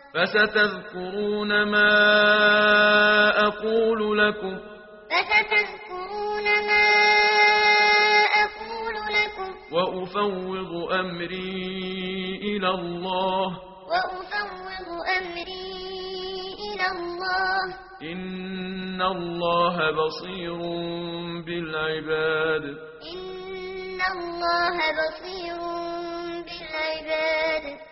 فستذكرون ما أقول لكم وأفوض أمري إلى الله إن الله بصير بالعباد.